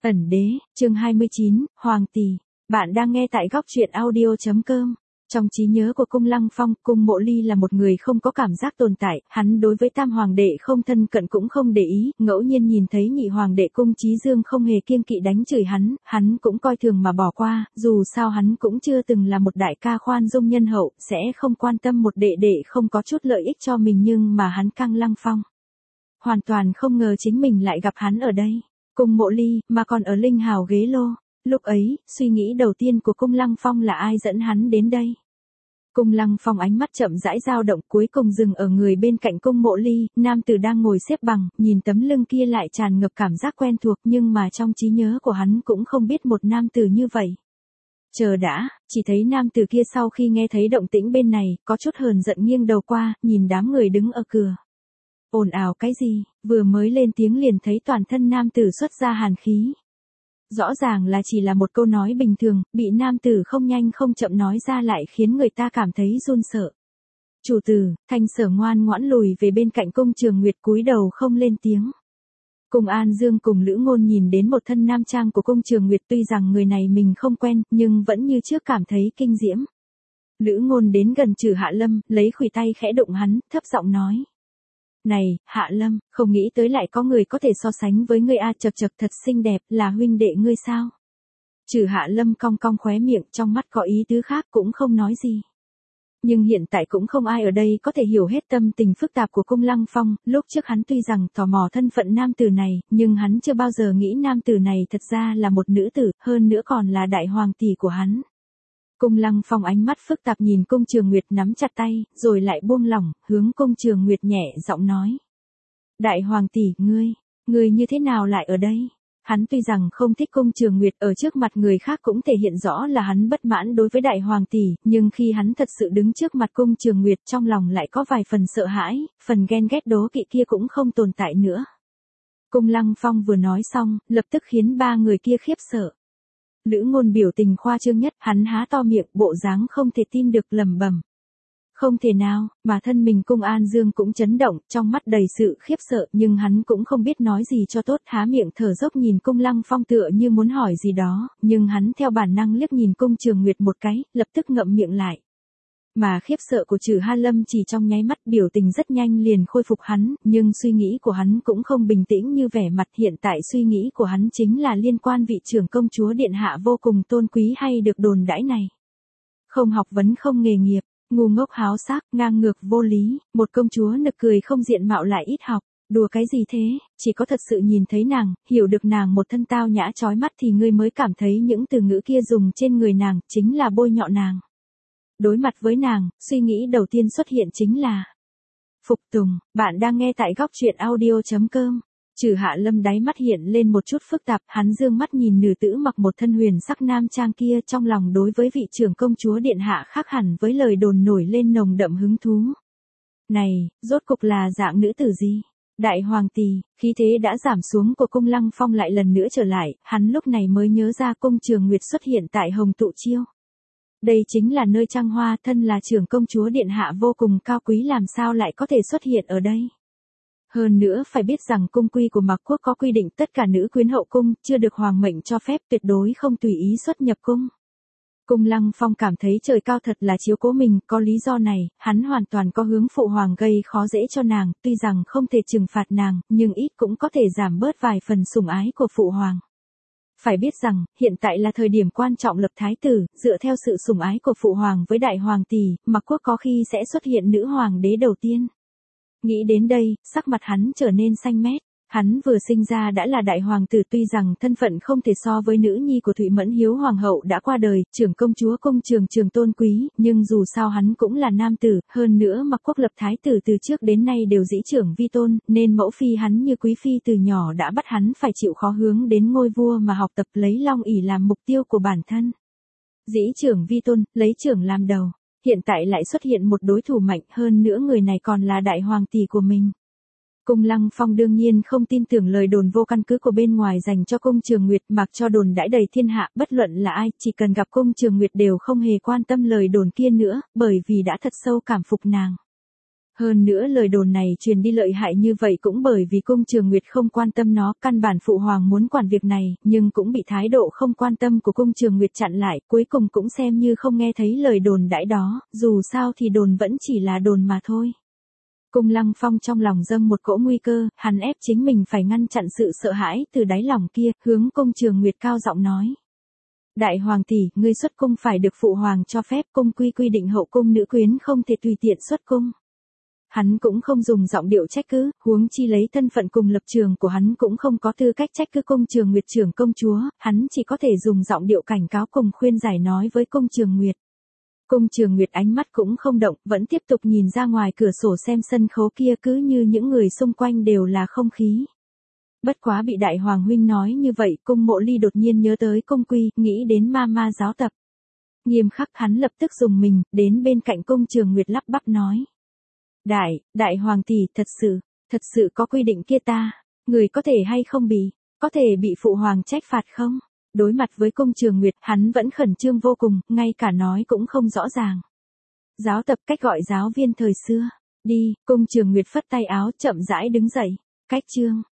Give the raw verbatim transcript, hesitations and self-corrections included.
Ẩn đế, chương hai mươi chín, Hoàng tỷ. Bạn đang nghe tại góc truyện audio.com. Trong trí nhớ của Cung Lăng Phong, Cung Mộ Ly là một người không có cảm giác tồn tại, hắn đối với tam hoàng đệ không thân cận cũng không để ý, ngẫu nhiên nhìn thấy nhị hoàng đệ Cung Chí Dương không hề kiêng kỵ đánh chửi hắn, hắn cũng coi thường mà bỏ qua, dù sao hắn cũng chưa từng là một đại ca khoan dung nhân hậu, sẽ không quan tâm một đệ đệ không có chút lợi ích cho mình, nhưng mà hắn Cung Lăng Phong hoàn toàn không ngờ chính mình lại gặp hắn ở đây. Cung Mộ Ly, mà còn ở Linh Hào ghế lô. Lúc ấy, suy nghĩ đầu tiên của Cung Lăng Phong là ai dẫn hắn đến đây. Cung Lăng Phong ánh mắt chậm rãi dao động, cuối cùng dừng ở người bên cạnh Cung Mộ Ly, nam tử đang ngồi xếp bằng, nhìn tấm lưng kia lại tràn ngập cảm giác quen thuộc, nhưng mà trong trí nhớ của hắn cũng không biết một nam tử như vậy. Chờ đã, chỉ thấy nam tử kia sau khi nghe thấy động tĩnh bên này, có chút hờn giận nghiêng đầu qua, nhìn đám người đứng ở cửa. Ồn ào cái gì, vừa mới lên tiếng liền thấy toàn thân nam tử xuất ra hàn khí. Rõ ràng là chỉ là một câu nói bình thường, bị nam tử không nhanh không chậm nói ra lại khiến người ta cảm thấy run sợ. Chủ tử, Thanh Sở ngoan ngoãn lùi về bên cạnh Cung Trường Nguyệt cúi đầu không lên tiếng. Cung An Dương cùng Lữ Ngôn nhìn đến một thân nam trang của Cung Trường Nguyệt, tuy rằng người này mình không quen, nhưng vẫn như trước cảm thấy kinh diễm. Lữ Ngôn đến gần Trừ Hạ Lâm, lấy khuỷu tay khẽ đụng hắn, thấp giọng nói. Này, Hạ Lâm, không nghĩ tới lại có người có thể so sánh với ngươi a, chật chật thật xinh đẹp, là huynh đệ ngươi sao? Trừ Hạ Lâm cong cong khóe miệng, trong mắt có ý tứ khác cũng không nói gì. Nhưng hiện tại cũng không ai ở đây có thể hiểu hết tâm tình phức tạp của Cung Lăng Phong, lúc trước hắn tuy rằng tò mò thân phận nam tử này, nhưng hắn chưa bao giờ nghĩ nam tử này thật ra là một nữ tử, hơn nữa còn là đại hoàng tỷ của hắn. Cung Lăng Phong ánh mắt phức tạp nhìn Cung Trường Nguyệt nắm chặt tay, rồi lại buông lỏng, hướng Cung Trường Nguyệt nhẹ giọng nói. Đại hoàng tỷ, ngươi, ngươi như thế nào lại ở đây? Hắn tuy rằng không thích Cung Trường Nguyệt, ở trước mặt người khác cũng thể hiện rõ là hắn bất mãn đối với đại hoàng tỷ, nhưng khi hắn thật sự đứng trước mặt Cung Trường Nguyệt trong lòng lại có vài phần sợ hãi, phần ghen ghét đố kỵ kia cũng không tồn tại nữa. Cung Lăng Phong vừa nói xong, lập tức khiến ba người kia khiếp sợ. Lữ Ngôn biểu tình khoa trương nhất, hắn há to miệng, bộ dáng không thể tin được lẩm bẩm. Không thể nào, mà thân mình Cung An Dương cũng chấn động, trong mắt đầy sự khiếp sợ, nhưng hắn cũng không biết nói gì cho tốt, há miệng thở dốc nhìn Cung Lăng Phong tựa như muốn hỏi gì đó, nhưng hắn theo bản năng liếc nhìn Cung Trường Nguyệt một cái, lập tức ngậm miệng lại. Mà khiếp sợ của Trừ Hạ Lâm chỉ trong nháy mắt, biểu tình rất nhanh liền khôi phục hắn, nhưng suy nghĩ của hắn cũng không bình tĩnh như vẻ mặt, hiện tại suy nghĩ của hắn chính là liên quan vị trưởng công chúa điện hạ vô cùng tôn quý hay được đồn đãi này. Không học vấn không nghề nghiệp, ngu ngốc háo sắc, ngang ngược vô lý, một công chúa nực cười không diện mạo lại ít học, đùa cái gì thế, chỉ có thật sự nhìn thấy nàng, hiểu được nàng một thân tao nhã chói mắt thì ngươi mới cảm thấy những từ ngữ kia dùng trên người nàng, chính là bôi nhọ nàng. Đối mặt với nàng, suy nghĩ đầu tiên xuất hiện chính là phục tùng. Bạn đang nghe tại góc truyện audio.com. Trừ Hạ Lâm đáy mắt hiện lên một chút phức tạp, hắn dương mắt nhìn nữ tử mặc một thân huyền sắc nam trang kia, trong lòng đối với vị trưởng công chúa điện hạ khác hẳn với lời đồn nổi lên nồng đậm hứng thú. Này, rốt cục là dạng nữ tử gì? Đại hoàng tỷ, khí thế đã giảm xuống của Cung Lăng Phong lại lần nữa trở lại, hắn lúc này mới nhớ ra Cung Trường Nguyệt xuất hiện tại Hồng Tụ Chiêu. Đây chính là nơi trăng hoa, thân là trưởng công chúa điện hạ vô cùng cao quý làm sao lại có thể xuất hiện ở đây. Hơn nữa phải biết rằng cung quy của Mạc Quốc có quy định tất cả nữ quyến hậu cung, chưa được hoàng mệnh cho phép, tuyệt đối không tùy ý xuất nhập cung. Cung Lăng Phong cảm thấy trời cao thật là chiếu cố mình, có lý do này, hắn hoàn toàn có hướng phụ hoàng gây khó dễ cho nàng, tuy rằng không thể trừng phạt nàng, nhưng ít cũng có thể giảm bớt vài phần sủng ái của phụ hoàng. Phải biết rằng, hiện tại là thời điểm quan trọng lập thái tử, dựa theo sự sủng ái của phụ hoàng với đại hoàng tỷ, Mạc Quốc có khi sẽ xuất hiện nữ hoàng đế đầu tiên. Nghĩ đến đây, sắc mặt hắn trở nên xanh mét. Hắn vừa sinh ra đã là đại hoàng tử, tuy rằng thân phận không thể so với nữ nhi của Thụy Mẫn Hiếu hoàng hậu đã qua đời, trưởng công chúa Cung Trường Trường tôn quý, nhưng dù sao hắn cũng là nam tử, hơn nữa Mạc Quốc lập thái tử từ trước đến nay đều dĩ trưởng vi tôn, nên mẫu phi hắn như quý phi từ nhỏ đã bắt hắn phải chịu khó hướng đến ngôi vua mà học tập, lấy long ỷ làm mục tiêu của bản thân. Dĩ trưởng vi tôn, lấy trưởng làm đầu, hiện tại lại xuất hiện một đối thủ mạnh hơn nữa, người này còn là đại hoàng tỷ của mình. Cung Lăng Phong đương nhiên không tin tưởng lời đồn vô căn cứ của bên ngoài dành cho Cung Trường Nguyệt, mặc cho đồn đãi đầy thiên hạ, bất luận là ai, chỉ cần gặp Cung Trường Nguyệt đều không hề quan tâm lời đồn kia nữa, bởi vì đã thật sâu cảm phục nàng. Hơn nữa lời đồn này truyền đi lợi hại như vậy cũng bởi vì cung Trường Nguyệt không quan tâm nó, căn bản phụ hoàng muốn quản việc này, nhưng cũng bị thái độ không quan tâm của cung Trường Nguyệt chặn lại, cuối cùng cũng xem như không nghe thấy lời đồn đãi đó, dù sao thì đồn vẫn chỉ là đồn mà thôi. Cung Lăng Phong trong lòng dâng một cỗ nguy cơ, hắn ép chính mình phải ngăn chặn sự sợ hãi từ đáy lòng kia, hướng cung Trường Nguyệt cao giọng nói. Đại hoàng tỷ, ngươi xuất cung phải được phụ hoàng cho phép, cung quy quy định hậu cung nữ quyến không thể tùy tiện xuất cung. Hắn cũng không dùng giọng điệu trách cứ, huống chi lấy thân phận cùng lập trường của hắn cũng không có tư cách trách cứ cung Trường Nguyệt trưởng công chúa, hắn chỉ có thể dùng giọng điệu cảnh cáo cùng khuyên giải nói với cung Trường Nguyệt. Cung Trường Nguyệt ánh mắt cũng không động, vẫn tiếp tục nhìn ra ngoài cửa sổ xem sân khấu kia, cứ như những người xung quanh đều là không khí. Bất quá bị đại hoàng huynh nói như vậy, cung Mộ Ly đột nhiên nhớ tới cung quy, nghĩ đến ma ma giáo tập. Nghiêm khắc hắn lập tức dùng mình, đến bên cạnh cung Trường Nguyệt lắp bắp nói. Đại, đại hoàng tỷ, thật sự, thật sự có quy định kia ta, người có thể hay không bị, có thể bị phụ hoàng trách phạt không? Đối mặt với cung Trường Nguyệt, hắn vẫn khẩn trương vô cùng, ngay cả nói cũng không rõ ràng. Giáo tập cách gọi giáo viên thời xưa. Đi, cung Trường Nguyệt phất tay áo chậm rãi đứng dậy. Cách chương.